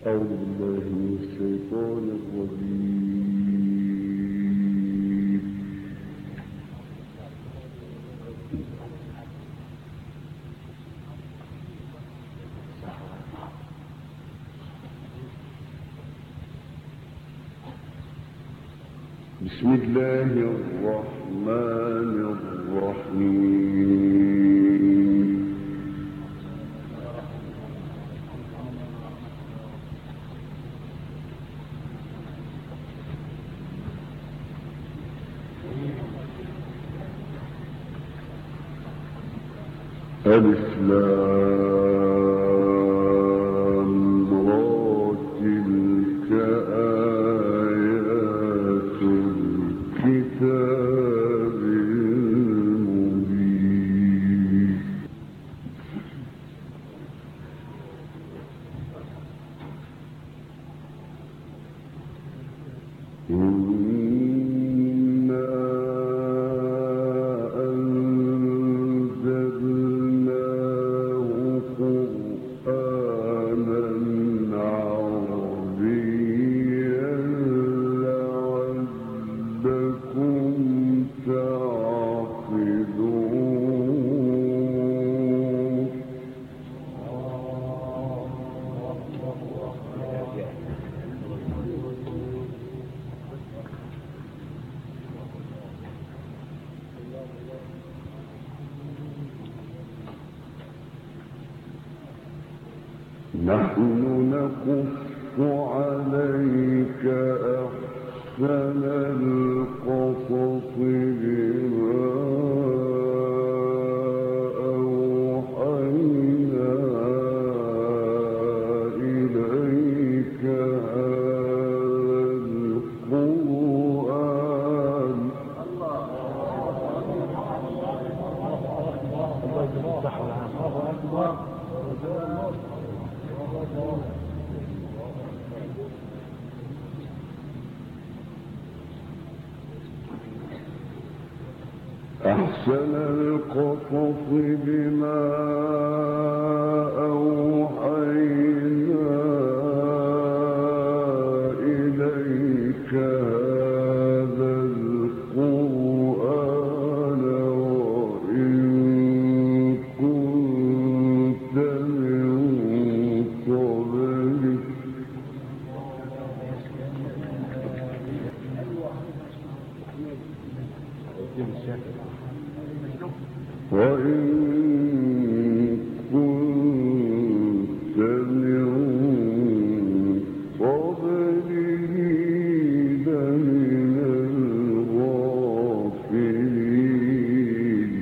أعوذ بالله من الشيطان الرجيم. بسم الله الرحمن الرحيم. ألف لام را تلك آيات الكتاب المبين. نحن نقص عليك أحسن القصص بما أوحينا إليك هذا القرآن. أحسن القصص بما أوحينا إليك هذا القرآن وإن كنت من قبله لمن الغافلين.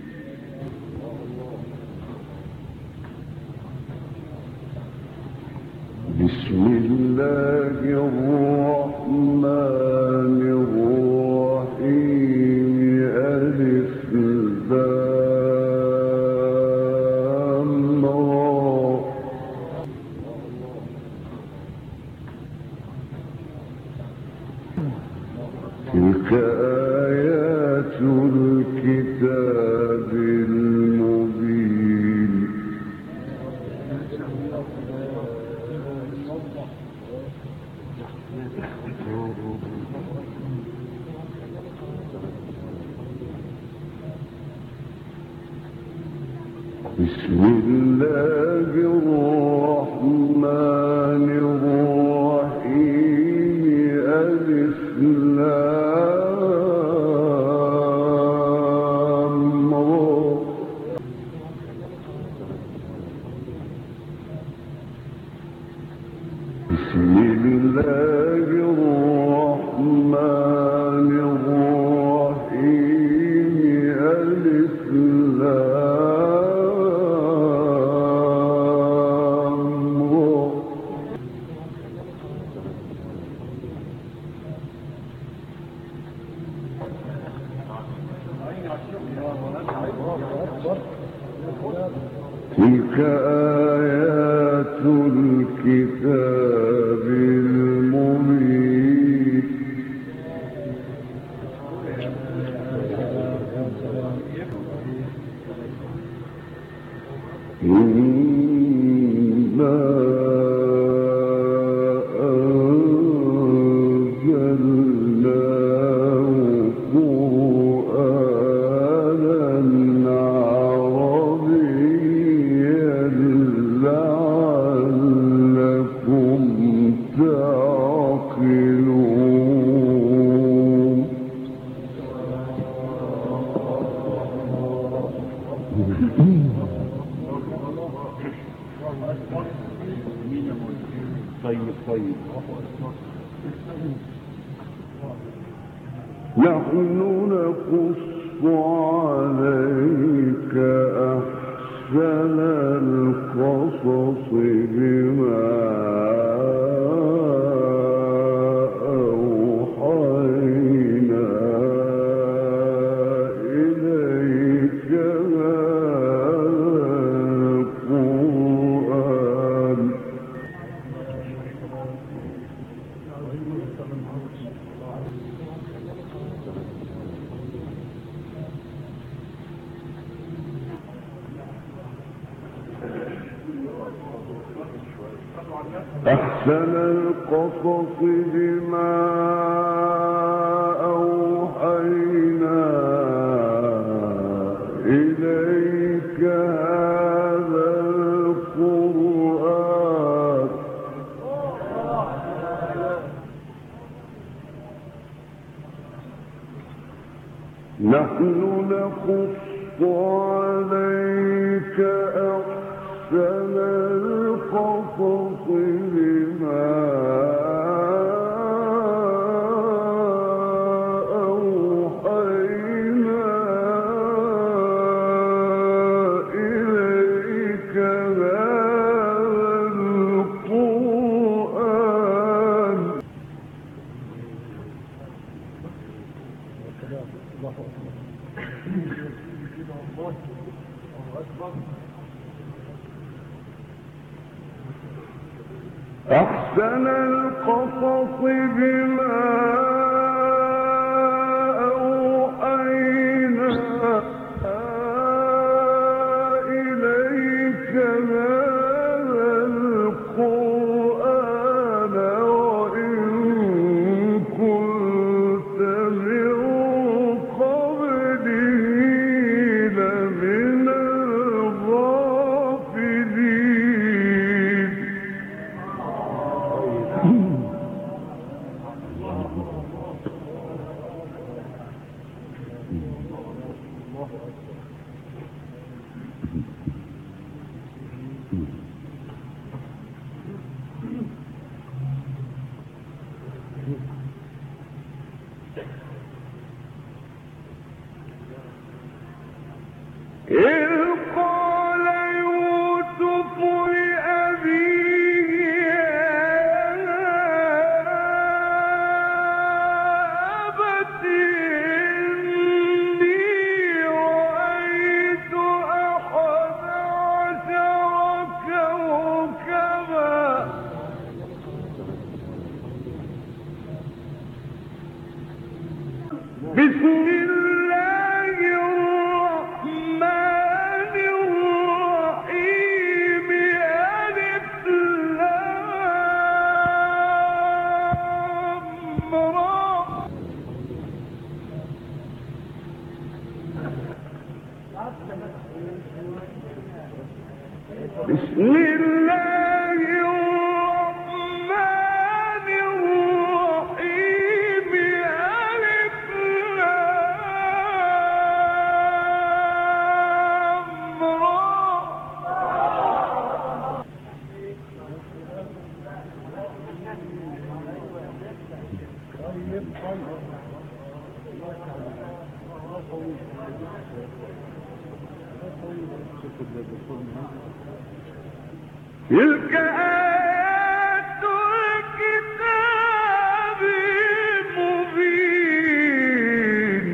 بسم الله الرحمن الرحيم. ألف لام را تلك آيات الكتاب المبين. بسم الله الرحمن الرحيم. ألف لام را بسم الله الرحمن الرحيم. ألف لام را تلك آيات الكتاب المبين. طيب نحن نقص عليك أحسن القصص بما أوحينا إليك هذا القرآن أحسن القصص بما أوحينا إليك هذا القرآن نحن نقص عليك أحسن القصص بما أوحينا إليك هذا القرآن أحسن القصص بما أوحينا إليك هذا القرآن وإن كنت من قبله لمن الغافلين إذ قال يوسف لأبيه يا أبت إني رأيت أحد عشر كوكبا بسم الله الرحمن الرحيم ألف لام را بسم الله الرحمن الرحيم ألف لام را تلك آيات الكتاب المبين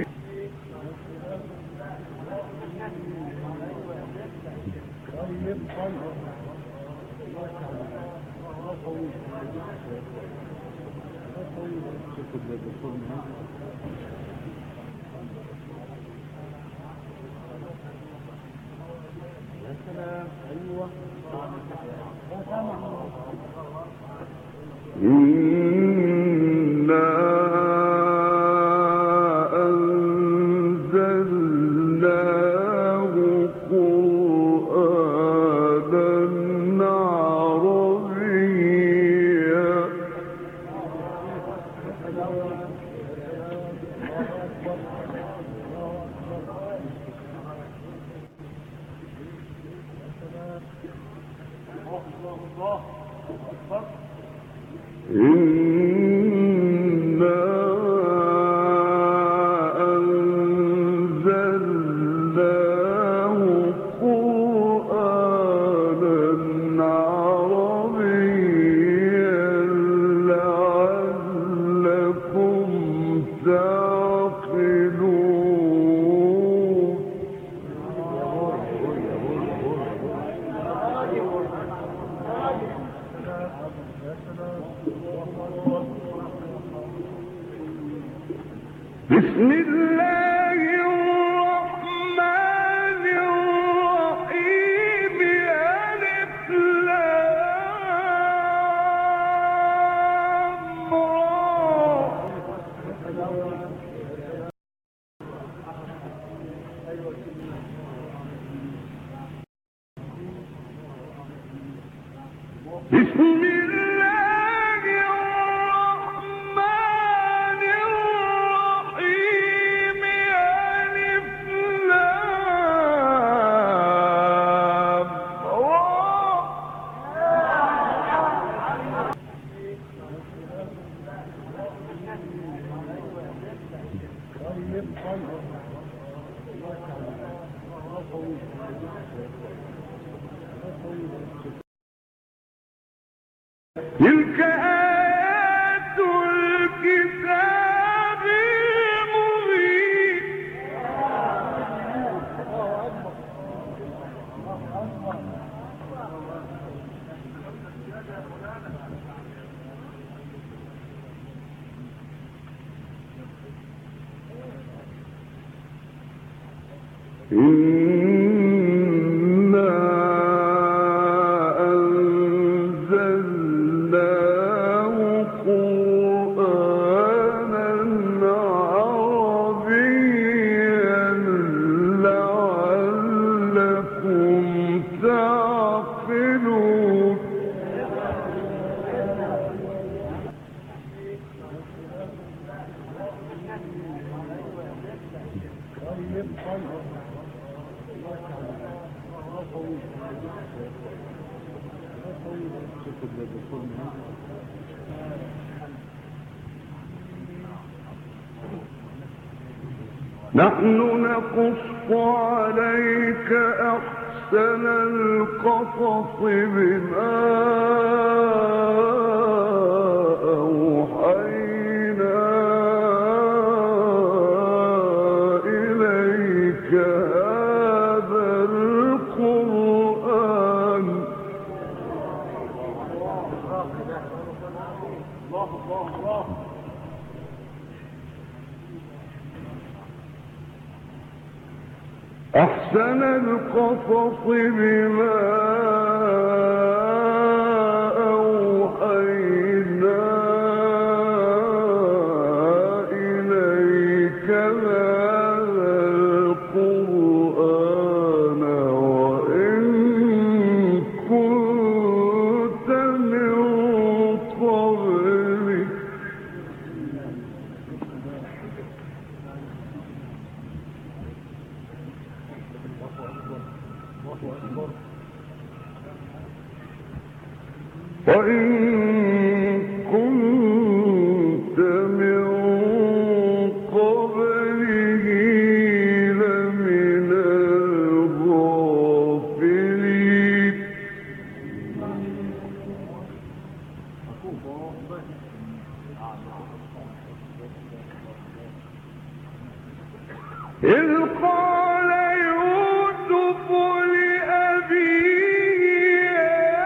إنا أنزلناه قرآنا عربيا بسم الله الرحمن الرحيم ألف لام را بسم الله الرحمن الرحيم ألف لام تلك آيات الكتاب المبين إنا أنزلناه قرآنا عربيا لعلكم تعقلون نحن نقص عليك أحسن القصص بما أوحينا إليك هذا القرآن أحسن القصص بما أوحينا إليك هذا القرآن وإن كنت من قبله وإن كنت من قبله لمن الغافلين إذ قال يوسف لأبيه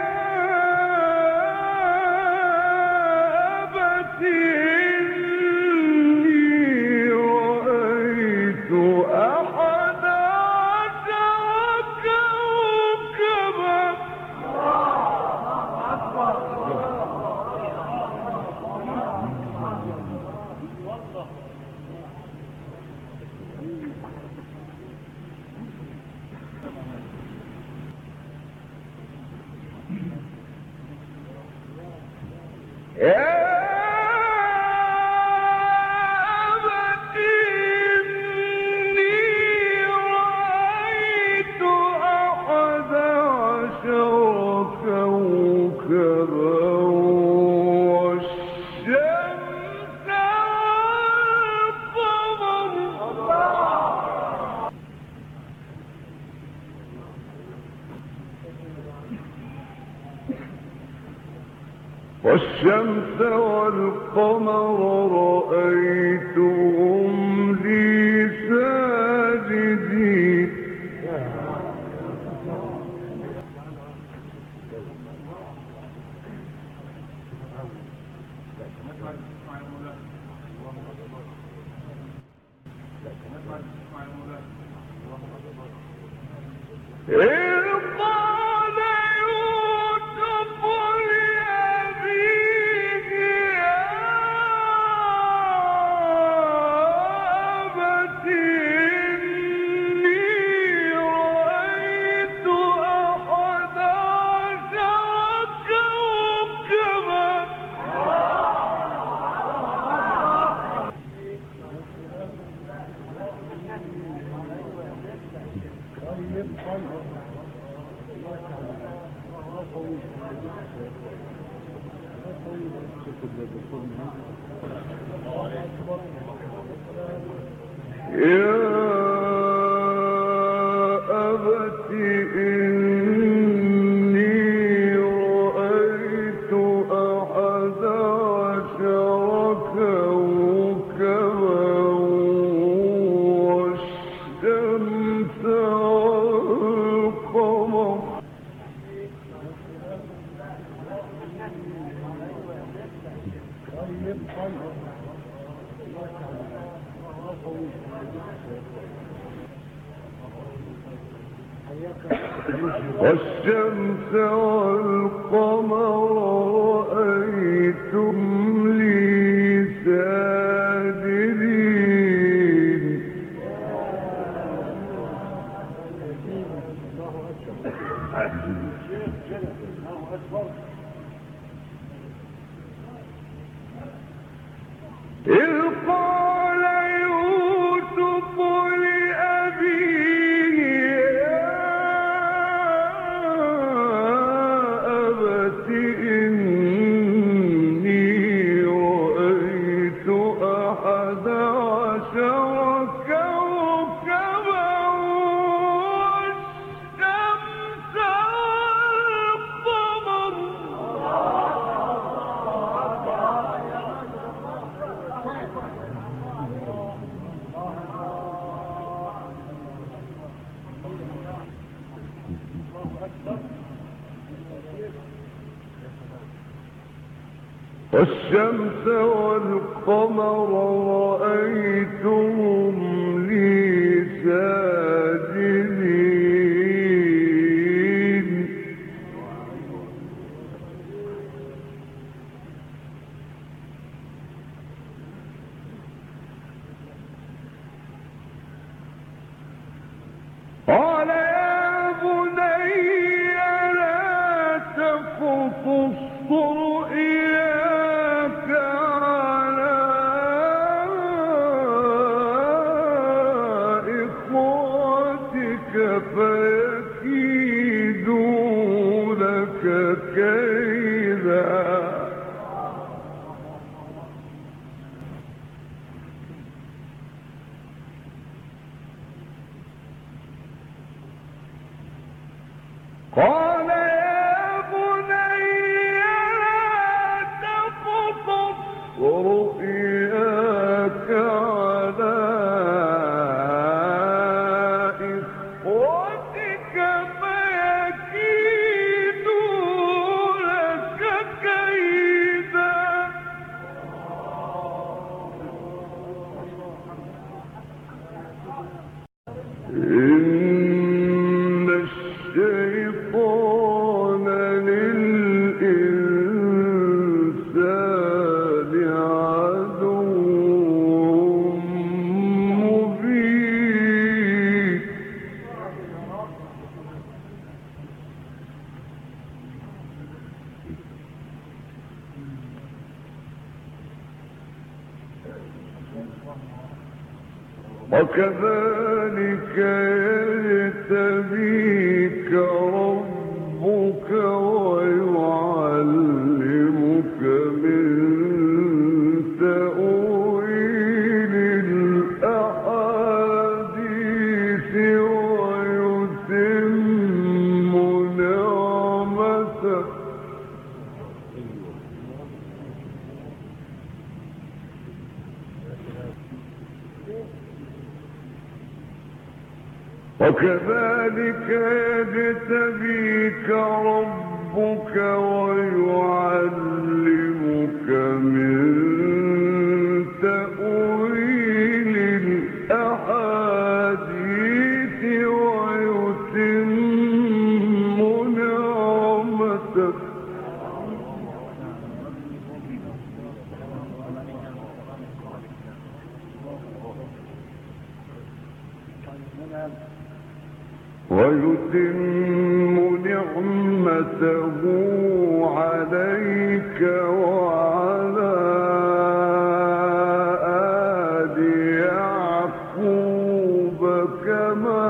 إني رأيت أحد عشر كوكبا كوكبا والشمس والقمر رأيتهم لي ساجدين يا أبت إني رأيت أحد عشر كوكبا والشمس والقمر والشمس والقمر رأيتم لي ساجدين إذ قال يوسف لأبيه يا أبت إني رأيت أحد عشر كوكبا والشمس والقمر رأيتهم لي ساجدين قال يا بني لا تقصص رؤياك على إخوتك فيكيدوا لك كيدا قال يا بني لا تقصص رؤياك على إخوتك فيكيدوا لك كيدا إن الشيطان للإنسان عدو مبين وكذلك يجتبيك ربك ويعلمك وكذلك يجتبيك ربك ويعلمك من تأويل الأحاديث ويتم نعمته عليك وعلى آل يعقوب كما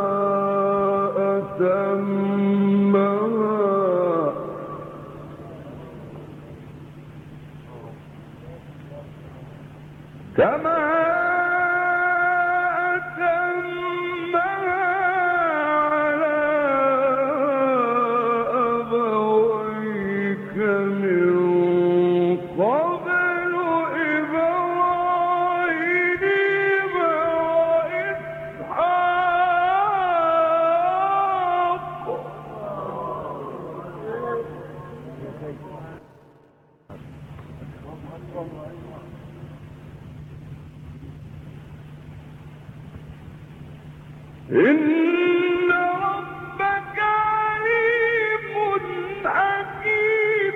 إن ربك عليم حكيم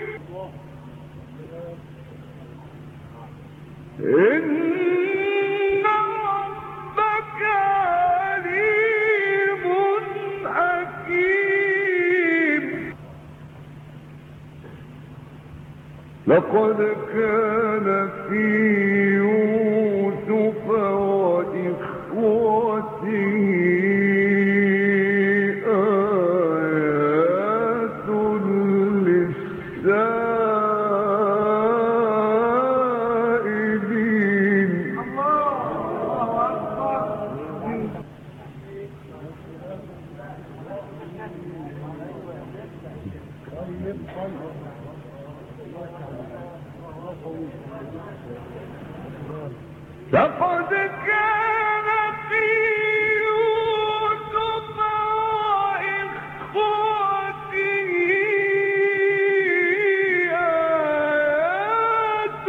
إن ربك عليم حكيم لقد كان في يوسف وإخوته لقد كان في يوسف وإخوته آيات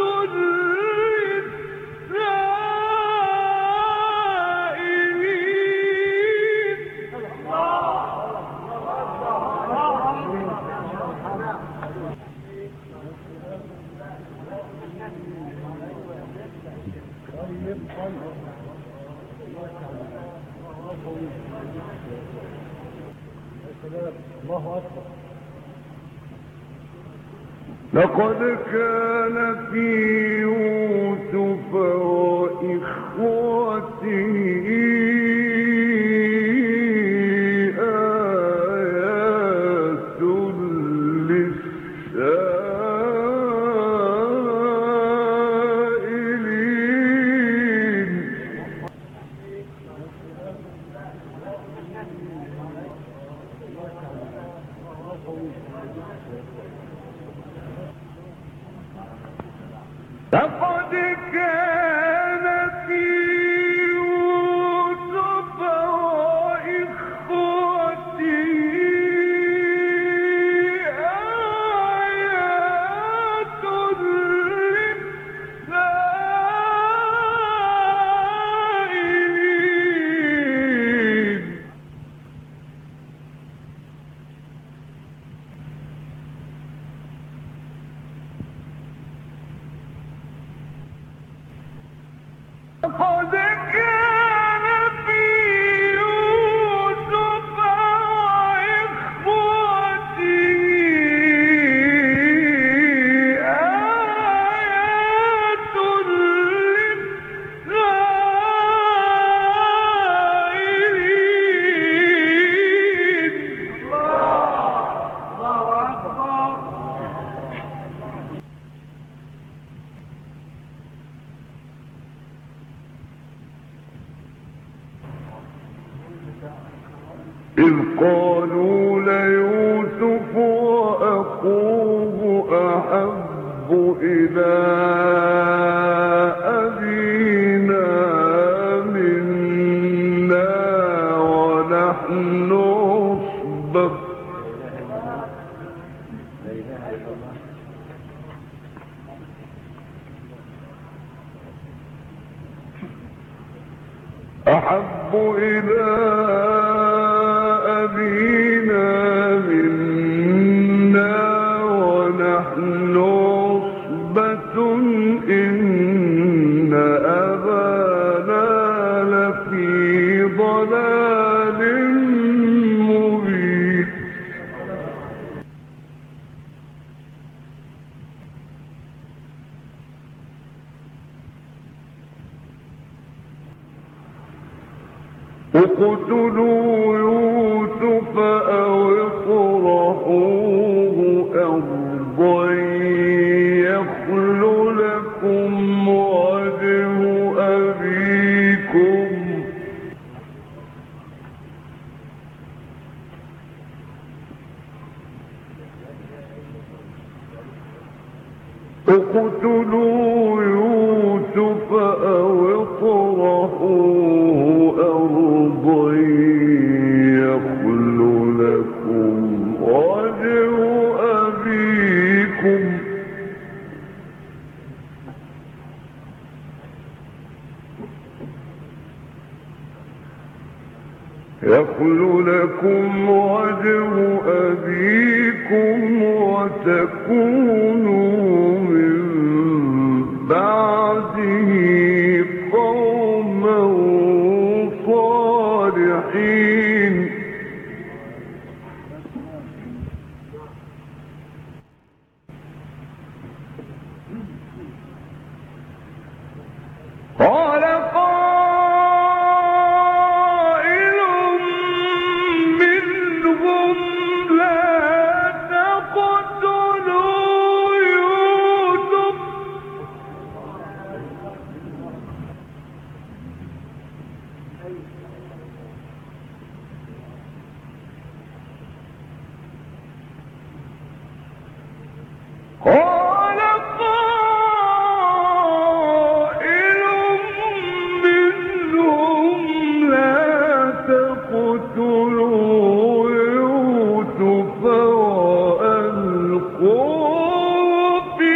لقد كان في يوسف وإخوته آيات للسائلين لقد كان في يوسف وإخوته آيات للسائلين لقد كان في يوسف وإخوته آيات للسائلين الله أكبر إذ قالوا ليوسف وأخوه أحب إلى أبينا منا ونحن أحب إلى أبينا منا ونحن عصبة إن أبانا لفي ضلال مبين. اقتلوا يوسف أو اطرحوه أرضا يخل لكم وجه أبيكم اقتلوا يوسف أو اطرحوه أرضا يخل لكم وجه أبيكم وتكونوا من بعده قوما صالحين. قال قائل منهم لا تقتلوا يوسف قال قائل منهم لا تقتلوا يوسف وألقوه في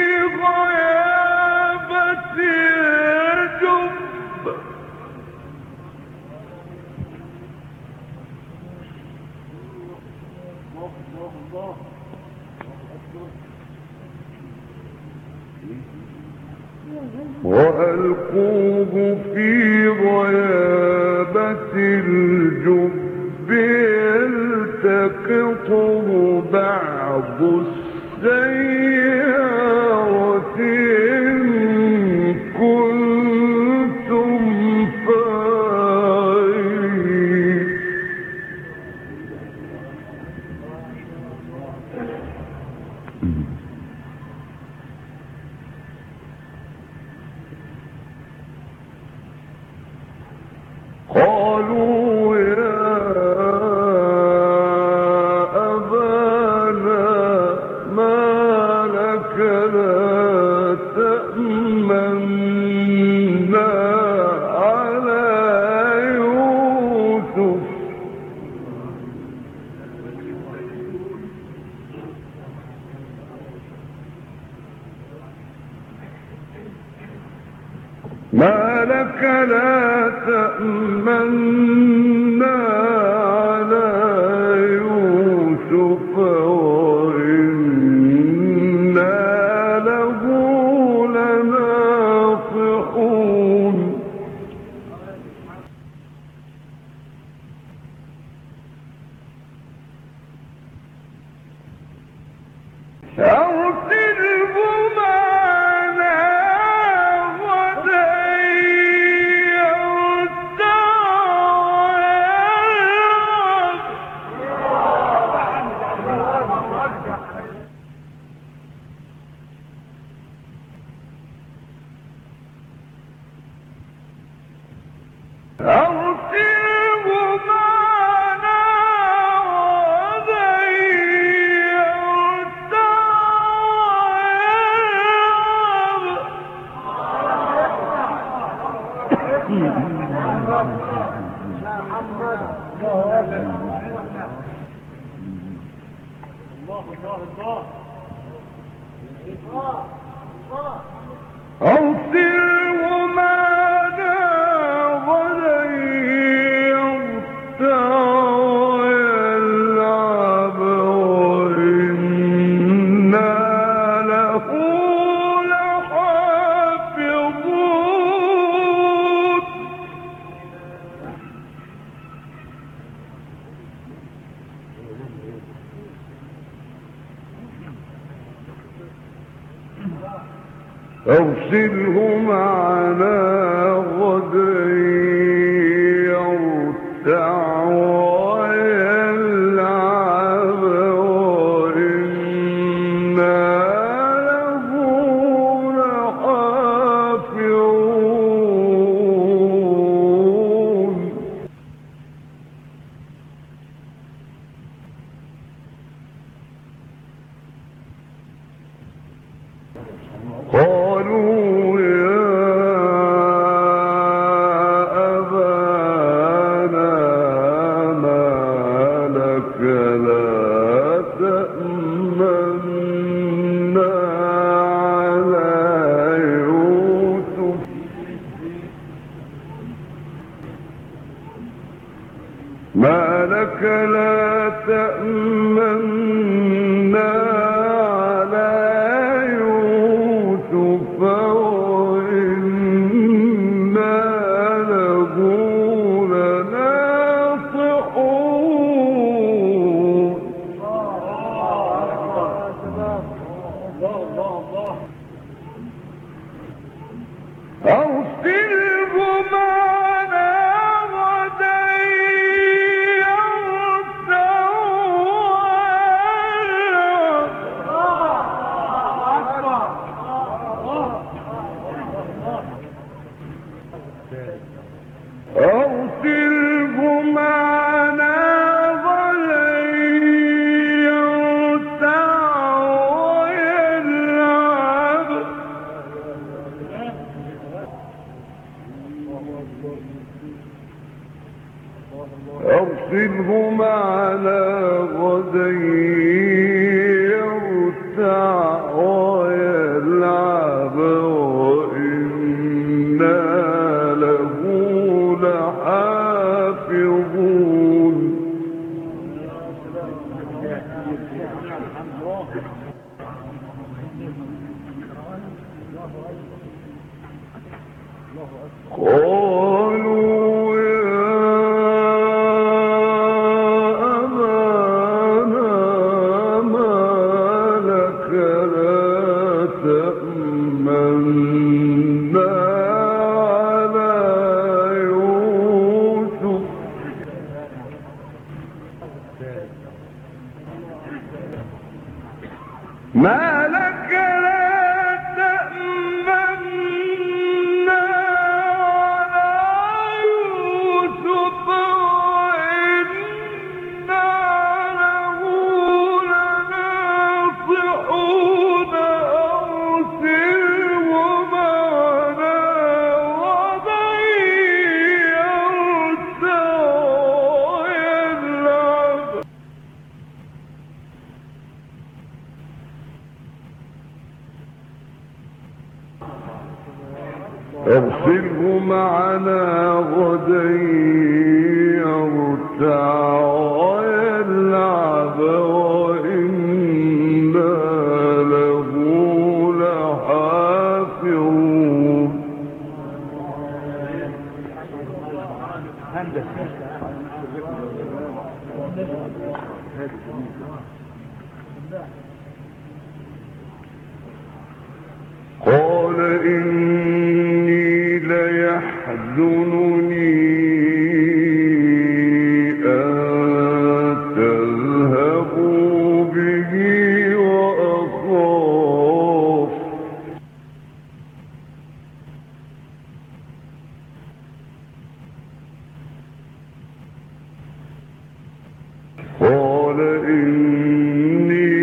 غيابة الجب يلتقطه بعض السيارة إن كنتم فاعلين. قالوا يا أبانا ما لك لا تأمنا على يوسف ما لك لا تأمنا على يوسف وإنا له لناصحون. أرسله معنا غدا أرسله معنا غدا أرسله معنا غدا يرتع ويلعب وإنا له لحافظون قالوا يا أبانا ما لك لا تأمنا على يوسف ما لك لا تأمنا على يوسف وإنا له لناصحون أرسله معنا غدا يرتع أرسله معنا غدا يرتع ويلعب أرسله معنا غدا يرتع ويلعب وإنا له لحافظون قالوا يا أبانا ما لك لا تأمنا على يوسف ما لك لا تأمنا على يوسف وإنا له لناصحون أرسله معنا غدا يرتع ويلعب أرسله معنا غدا يرتع ويلعب وإنا له لحافظون قال إني ليحزنني أن تذهبوا به وأخاف قال إني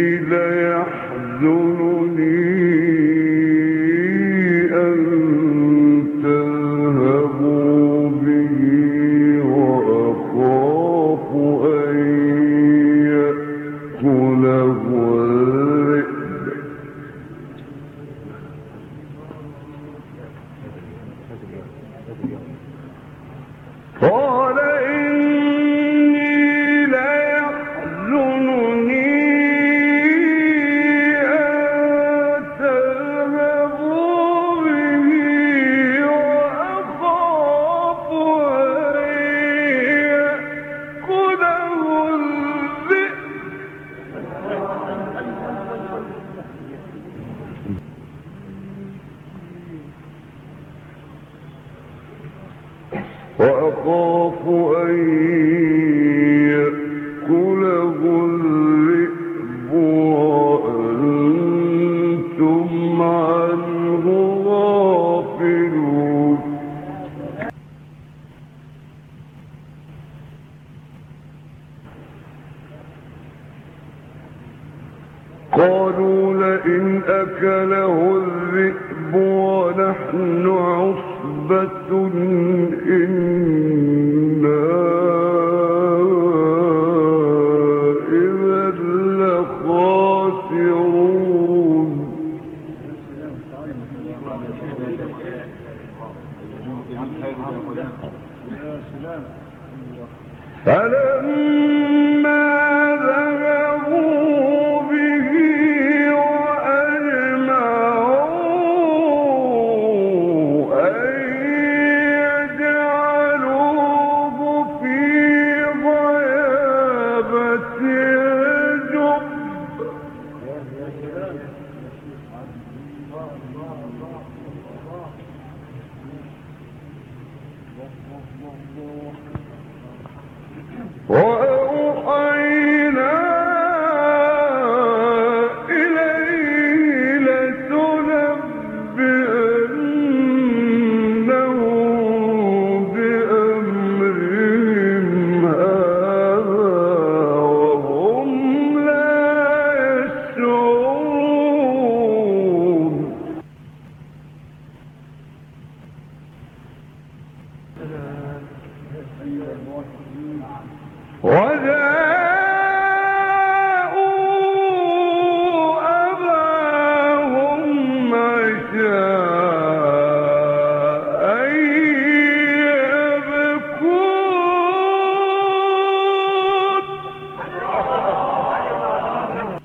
ليحزنني أن تذهبوا به وأخاف أن يأكله الذئب قال إني ليحزنني أن وأخاف أن يأكله الذئب وأنتم عنه غافلون قالوا لئن أكله الذئب ونحن عصبة إنا إذا لخاسرون فلما ذهبوا به وأجمعوا أن يجعلوه في غيابة الجب وأوحينا إليه لتنبئنهم بأمرهم هذا وهم لا يشعرون وجاءوا أباهم عشاء يبكون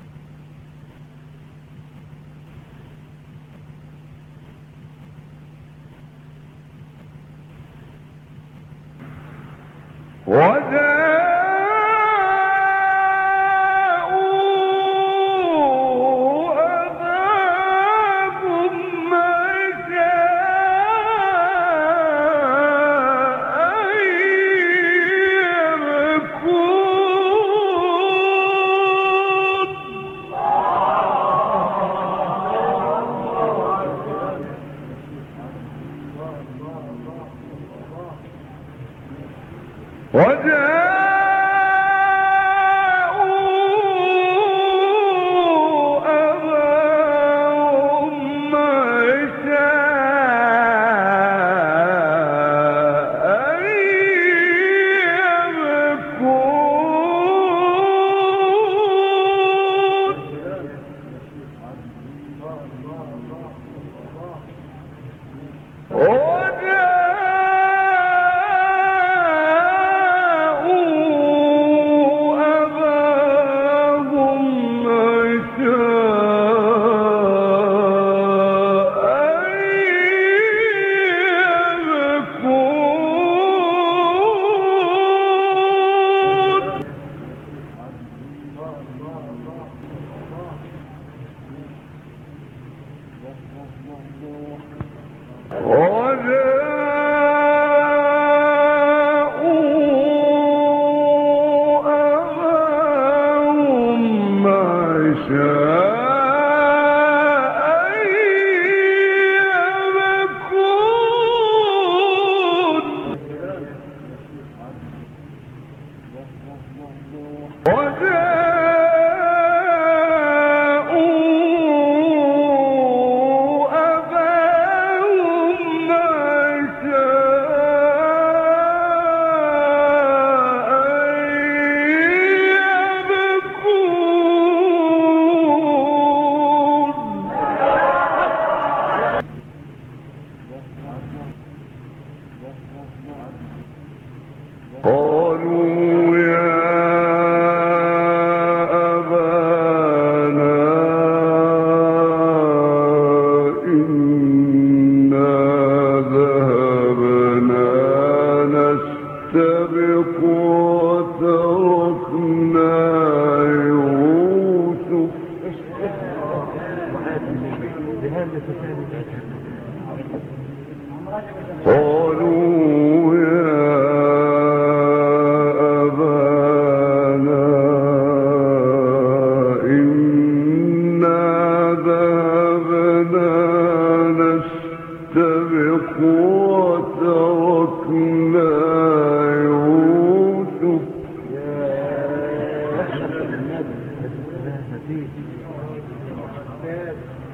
قالوا يا أبانا إنا ذهبنا نستبق وتركنا يوسف قالوا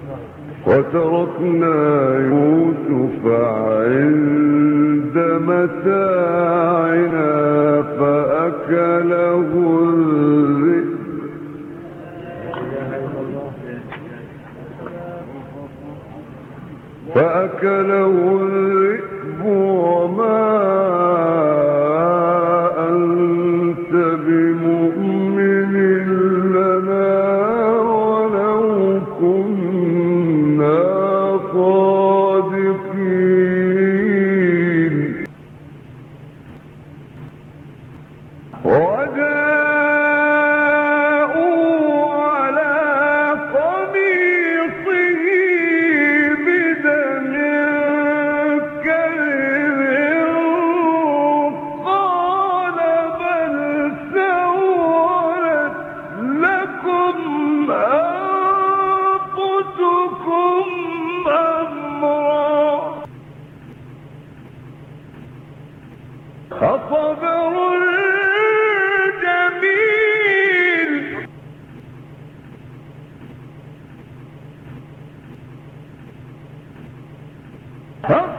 وتركنا يوسف عند متاعنا فأكله الذئب وما أنت بمؤمن لنا ولو كنا صادقين وجاءوا على قميصه بدم كذب قال بل سولت لكم أنفسكم أمرا فصبر جميل